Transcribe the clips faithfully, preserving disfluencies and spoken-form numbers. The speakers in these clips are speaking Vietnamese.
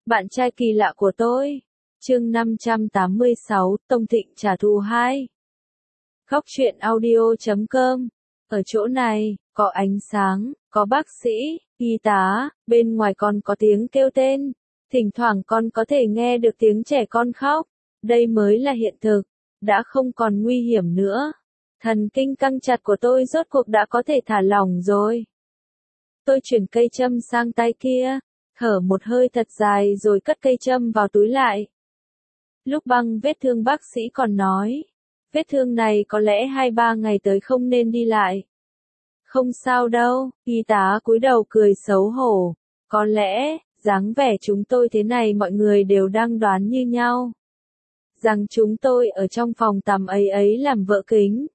Bạn trai kỳ lạ của tôi. Chương năm trăm tám mươi sáu, Tông Thịnh trả thù hai. Góc truyện audio chấm com. Ở chỗ này, có ánh sáng, có bác sĩ, y tá, bên ngoài còn có tiếng kêu tên. Thỉnh thoảng con có thể nghe được tiếng trẻ con khóc. Đây mới là hiện thực, đã không còn nguy hiểm nữa. Thần kinh căng chặt của tôi rốt cuộc đã có thể thả lỏng rồi. Tôi chuyển cây châm sang tay kia, thở một hơi thật dài rồi cất cây châm vào túi lại. Lúc băng vết thương bác sĩ còn nói, vết thương này có lẽ hai ba ngày tới không nên đi lại. Không sao đâu, y tá cúi đầu cười xấu hổ. Có lẽ, dáng vẻ chúng tôi thế này mọi người đều đang đoán như nhau. Rằng chúng tôi ở trong phòng tắm ấy ấy làm vỡ kính.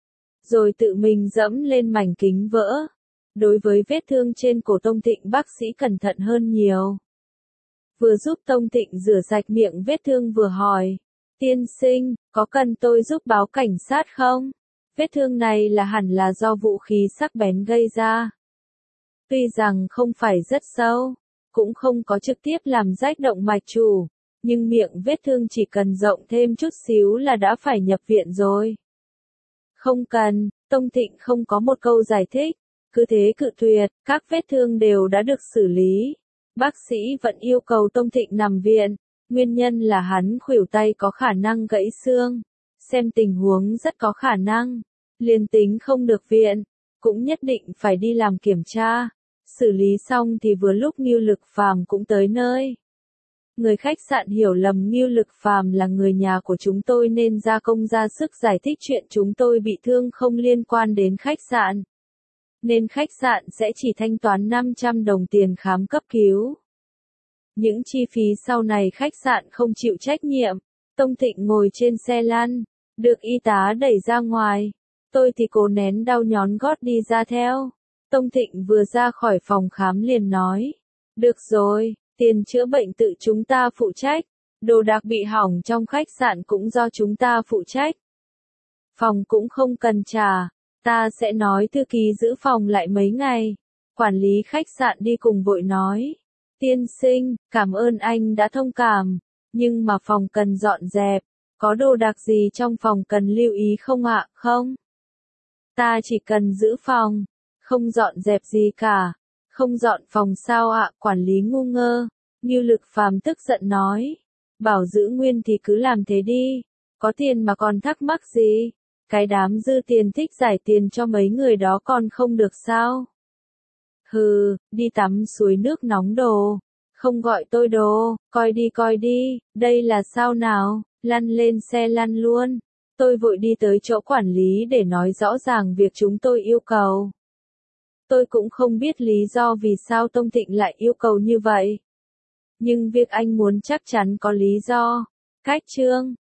Rồi tự mình dẫm lên mảnh kính vỡ. Đối với vết thương trên cổ Tông Thịnh bác sĩ cẩn thận hơn nhiều. Vừa giúp Tông Thịnh rửa sạch miệng vết thương vừa hỏi. Tiên sinh, có cần tôi giúp báo cảnh sát không? Vết thương này là hẳn là do vũ khí sắc bén gây ra. Tuy rằng không phải rất sâu, cũng không có trực tiếp làm rách động mạch chủ, nhưng miệng vết thương chỉ cần rộng thêm chút xíu là đã phải nhập viện rồi. Không cần, Tông Thịnh không có một câu giải thích, cứ thế cự tuyệt, các vết thương đều đã được xử lý. Bác sĩ vẫn yêu cầu Tông Thịnh nằm viện, nguyên nhân là hắn khuỷu tay có khả năng gãy xương, xem tình huống rất có khả năng, liền tính không được viện, cũng nhất định phải đi làm kiểm tra. Xử lý xong thì vừa lúc Ngưu Lực Phàm cũng tới nơi. Người khách sạn hiểu lầm Ngưu Lực Phàm là người nhà của chúng tôi nên ra công ra sức giải thích chuyện chúng tôi bị thương không liên quan đến khách sạn. Nên khách sạn sẽ chỉ thanh toán năm trăm đồng tiền khám cấp cứu. Những chi phí sau này khách sạn không chịu trách nhiệm. Tông Thịnh ngồi trên xe lăn, được y tá đẩy ra ngoài. Tôi thì cố nén đau nhón gót đi ra theo. Tông Thịnh vừa ra khỏi phòng khám liền nói. Được rồi, tiền chữa bệnh tự chúng ta phụ trách. Đồ đạc bị hỏng trong khách sạn cũng do chúng ta phụ trách. Phòng cũng không cần trả. Ta sẽ nói thư ký giữ phòng lại mấy ngày. Quản lý khách sạn đi cùng vội nói. Tiên sinh, cảm ơn anh đã thông cảm. Nhưng mà phòng cần dọn dẹp. Có đồ đạc gì trong phòng cần lưu ý không ạ? Không. Ta chỉ cần giữ phòng. Không dọn dẹp gì cả. Không dọn phòng sao ạ? Quản lý ngu ngơ. Ngưu Lực Phàm tức giận nói. Bảo giữ nguyên thì cứ làm thế đi. Có tiền mà còn thắc mắc gì? Cái đám dư tiền thích giải tiền cho mấy người đó còn không được sao? Hừ, đi tắm suối nước nóng đồ. Không gọi tôi đồ, coi đi coi đi, đây là sao nào, lăn lên xe lăn luôn. Tôi vội đi tới chỗ quản lý để nói rõ ràng việc chúng tôi yêu cầu. Tôi cũng không biết lý do vì sao Tông Thịnh lại yêu cầu như vậy. Nhưng việc anh muốn chắc chắn có lý do. Cách chương.